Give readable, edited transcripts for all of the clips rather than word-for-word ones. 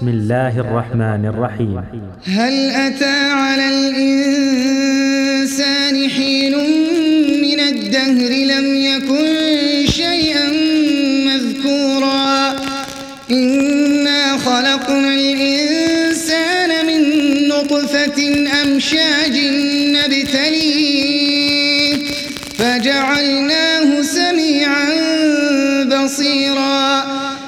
بسم الله الرحمن الرحيم. هل أتى على الإنسان حين من الدهر لم يكن شيئا مذكورا إنا خلقنا الإنسان من نطفة أمشاج نبتليه فجعلناه سميعا بصيرا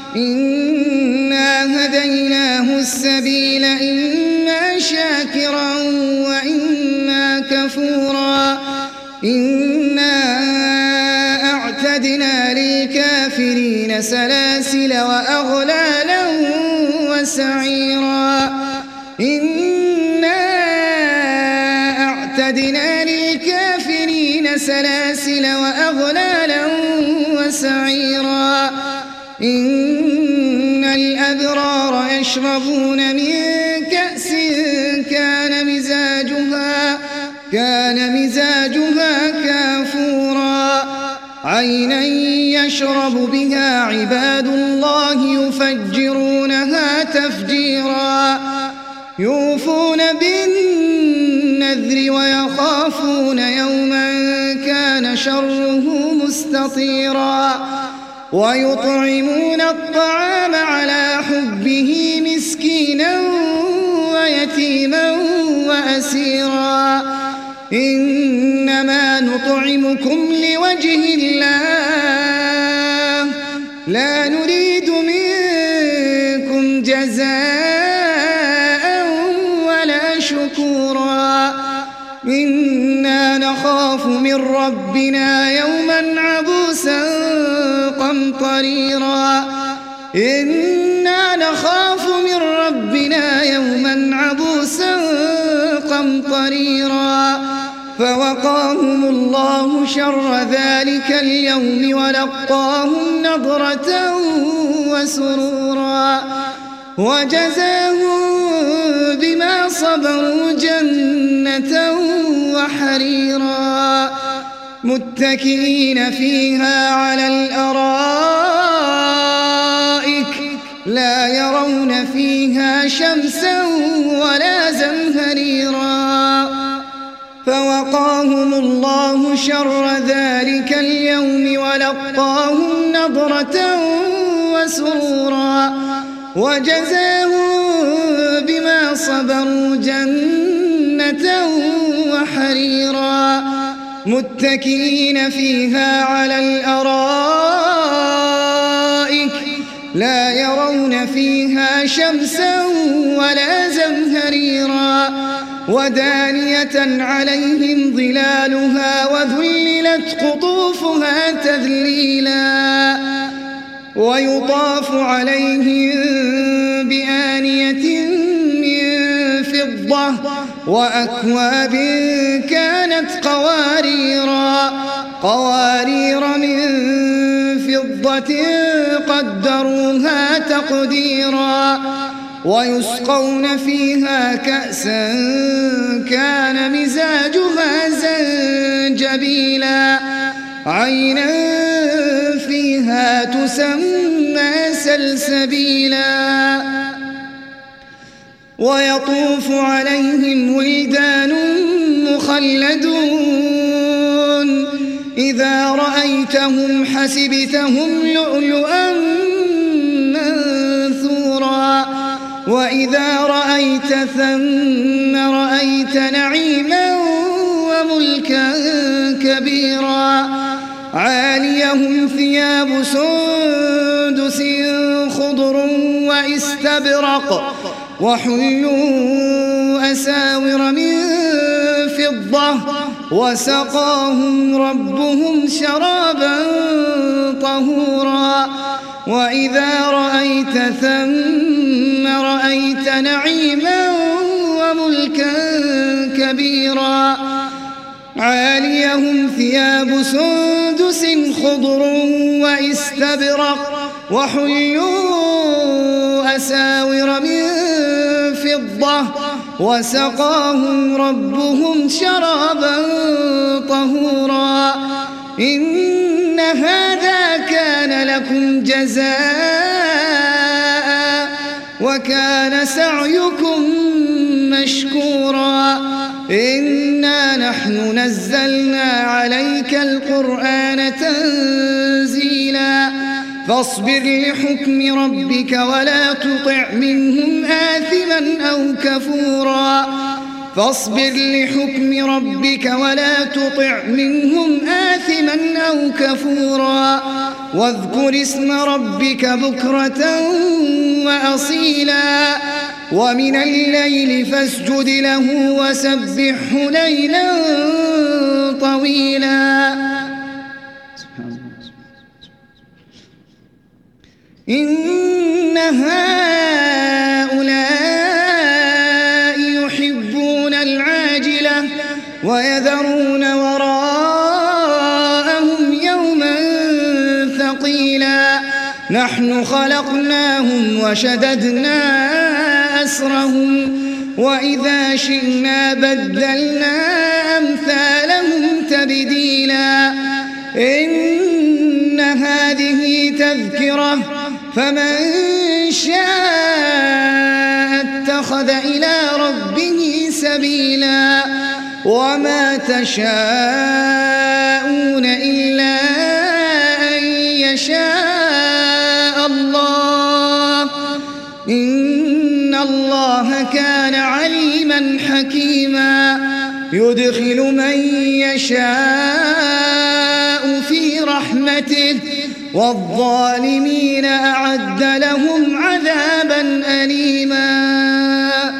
إنا هديناه السبيل إما شاكرا وإما كفورا إنا أعتدنا للكافرين سلاسل وأغلالا وسعيرا إنا أعتدنا للكافرين سلاسل وأغلالا وسعيرا إن الأبرار يشربون من كأس كان مزاجها كافورا عينا يشرب بها عباد الله يفجرونها تفجيرا يوفون بالنذر ويخافون يوما كان شره مستطيرا ويطعمون الطعام على حبه مسكينا ويتيما وأسيرا إنما نطعمكم لوجه الله لا نريد منكم جزاء ولا شكورا إنا نخاف من ربنا يوما عبوسا قمطريرا إنا نخاف من ربنا يوما عبوسا قمطريرا فوقاهم الله شر ذلك اليوم ولقاهم نضرة وسرورا وجزاهم بما صبروا جنة وحريرا متكئين فيها على الأرائك لا يرون فيها شمسا ولا زمهريرا فوقاهم الله شر ذلك اليوم ولقاهم نضرة وسرورا وجزاهم بما صبروا جنة وحريرا متكئين فيها على الأرائك لا يرون فيها شمسا ولا زمهريرا ودانية عليهم ظلالها وذللت قطوفها تذليلا ويطاف عليهم بآنية من فضة وأكواب كانت قوارير من فضة قدروها تقديرا ويسقون فيها كأسا كان مزاجها زنجبيلا عينا فيها تسمى سلسبيلا ويطوف عليهم ولدان مخلدون إذا رأيتهم حسبتهم لؤلؤا منثورا وإذا رأيت ثم رأيت نعيما وملكا كبيرا عاليهم ثياب سندس خضر واستبرق وحلوا أساور من فضة وسقاهم ربهم شرابا طهورا وإذا رأيت ثم رأيت نعيما وملكا كبيرا عاليهم ثياب سندس خضر واستبرق وحلوا أساور من فضة وسقاهم ربهم شرابا طهورا إن هذا كان لكم جزاء وكان سعيكم مشكورا إنا نحن نزلنا عليك القرآن تنزيلا فاصبر لحكم ربك ولا تطع منهم آثما أو كفورا فاصبر لحكم ربك ولا تطع منهم آثما أو كفورا واذكر اسم ربك بكرة وأصيلا ومن الليل فاسجد له وسبحه ليلا طويلا إن هؤلاء يحبون العاجلة ويذرون وراءهم يوما ثقيلا نحن خلقناهم وشددنا أسرهم وإذا شئنا بدلنا أمثالهم تبديلا إن هذه تذكرة فمن شاء اتخذ إلى ربه سبيلا وما تشاءون إلا أن يشاء الله إن الله كان عليما حكيما يدخل من يشاء في رحمته والظالمين أعد لهم عذابا أليما